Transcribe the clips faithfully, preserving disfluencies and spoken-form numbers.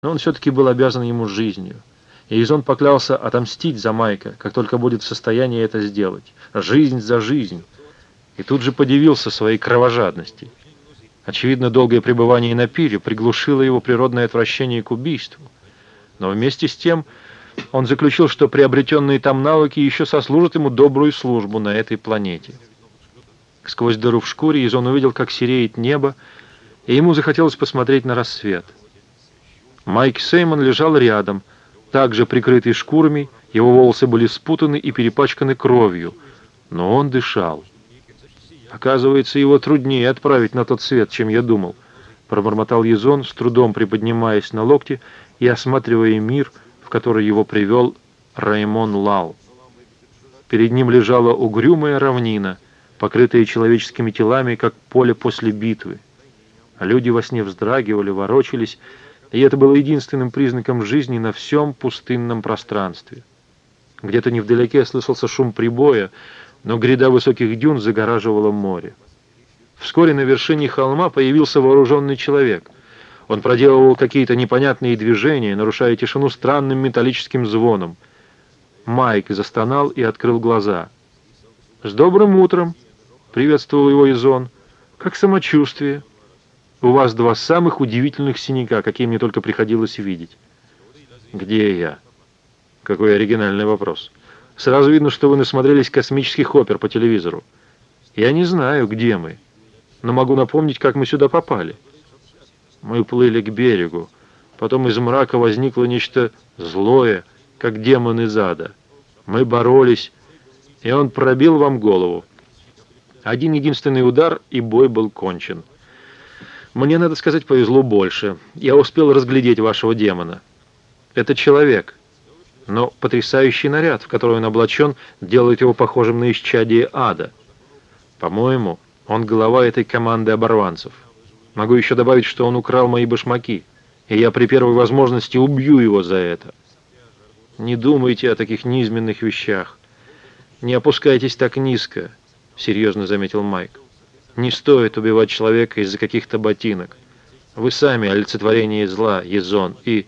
Но он все-таки был обязан ему жизнью. И Изон поклялся отомстить за Майка, как только будет в состоянии это сделать. Жизнь за жизнь. И тут же подивился своей кровожадности. Очевидно, долгое пребывание на пире приглушило его природное отвращение к убийству. Но вместе с тем он заключил, что приобретенные там навыки еще сослужат ему добрую службу на этой планете. Сквозь дыру в шкуре Изон увидел, как сереет небо, и ему захотелось посмотреть на рассвет. Майк Сеймон лежал рядом, также прикрытый шкурами, его волосы были спутаны и перепачканы кровью, но он дышал. «Оказывается, его труднее отправить на тот свет, чем я думал», — пробормотал Изон, с трудом приподнимаясь на локте и осматривая мир, в который его привел Раймон Лал. Перед ним лежала угрюмая равнина, покрытая человеческими телами, как поле после битвы. Люди во сне вздрагивали, ворочались, и это было единственным признаком жизни на всем пустынном пространстве. Где-то невдалеке слышался шум прибоя, но гряда высоких дюн загораживала море. Вскоре на вершине холма появился вооруженный человек. Он проделывал какие-то непонятные движения, нарушая тишину странным металлическим звоном. Майк застонал и открыл глаза. «С добрым утром!» — приветствовал его Изон. «Как самочувствие? У вас два самых удивительных синяка, какие мне только приходилось видеть». «Где я?» Какой оригинальный вопрос. «Сразу видно, что вы насмотрелись космических опер по телевизору. Я не знаю, где мы, но могу напомнить, как мы сюда попали. Мы плыли к берегу. Потом из мрака возникло нечто злое, как демон из ада. Мы боролись, и он пробил вам голову. Один единственный удар, и бой был кончен. Мне, надо сказать, повезло больше. Я успел разглядеть вашего демона. Это человек, но потрясающий наряд, в который он облачен, делает его похожим на исчадие ада. По-моему, он голова этой команды оборванцев. Могу еще добавить, что он украл мои башмаки, и я при первой возможности убью его за это. Не думайте о таких низменных вещах. Не опускайтесь так низко, — серьезно заметил Майк. Не стоит убивать человека из-за каких-то ботинок. Вы сами олицетворение зла, Изон, и...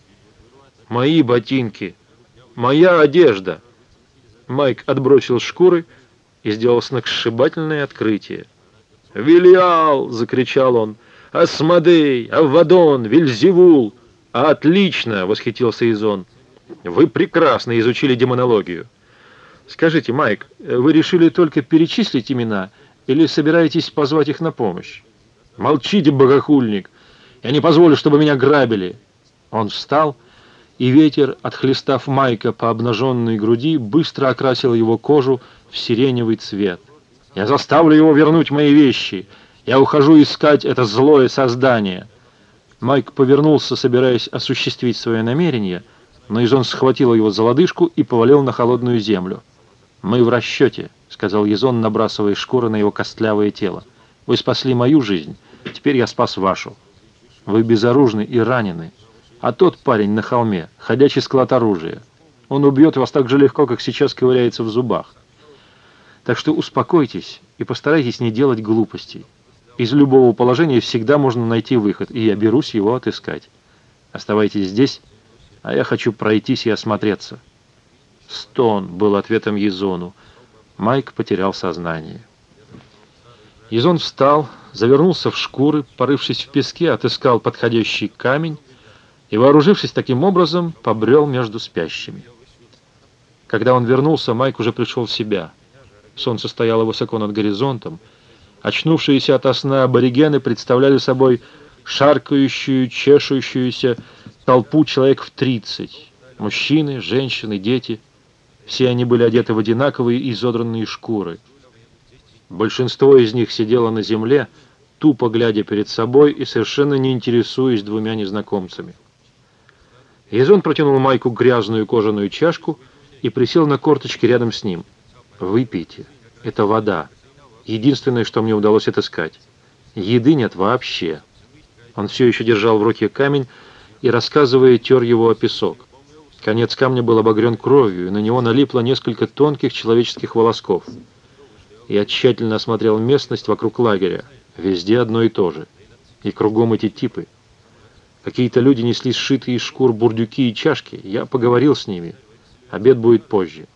Мои ботинки! Моя одежда! Майк отбросил шкуры и сделал сногсшибательное открытие. «Вилиал!» — закричал он. «Асмодей! Аввадон! Вельзевул!» «Отлично!» — восхитился Изон. «Вы прекрасно изучили демонологию. Скажите, Майк, вы решили только перечислить имена или собираетесь позвать их на помощь?» «Молчите, богохульник! Я не позволю, чтобы меня грабили!» Он встал, и ветер, отхлестав Майка по обнаженной груди, быстро окрасил его кожу в сиреневый цвет. «Я заставлю его вернуть мои вещи! Я ухожу искать это злое создание!» Майк повернулся, собираясь осуществить свое намерение, но Изон схватил его за лодыжку и повалил на холодную землю. «Мы в расчете», — сказал Изон, набрасывая шкуры на его костлявое тело. «Вы спасли мою жизнь, теперь я спас вашу. Вы безоружны и ранены, а тот парень на холме — ходячий склад оружия. Он убьет вас так же легко, как сейчас ковыряется в зубах. Так что успокойтесь и постарайтесь не делать глупостей. Из любого положения всегда можно найти выход, и я берусь его отыскать. Оставайтесь здесь, а я хочу пройтись и осмотреться». Стон был ответом Изону. Майк потерял сознание. Изон встал, завернулся в шкуры, порывшись в песке, отыскал подходящий камень и, вооружившись таким образом, побрел между спящими. Когда он вернулся, Майк уже пришел в себя. Солнце стояло высоко над горизонтом. Очнувшиеся ото сна аборигены представляли собой шаркающую, чешущуюся толпу человек в тридцать. Мужчины, женщины, дети. Все они были одеты в одинаковые изодранные шкуры. Большинство из них сидело на земле, тупо глядя перед собой и совершенно не интересуясь двумя незнакомцами. Изон протянул Майку грязную кожаную чашку и присел на корточки рядом с ним. «Выпейте. Это вода. Единственное, что мне удалось отыскать. Еды нет вообще». Он все еще держал в руке камень и, рассказывая, тер его о песок. Конец камня был обогрен кровью, и на него налипло несколько тонких человеческих волосков. Я тщательно осмотрел местность вокруг лагеря. Везде одно и то же. И кругом эти типы. Какие-то люди несли сшитые из шкур бурдюки и чашки. Я поговорил с ними. Обед будет позже.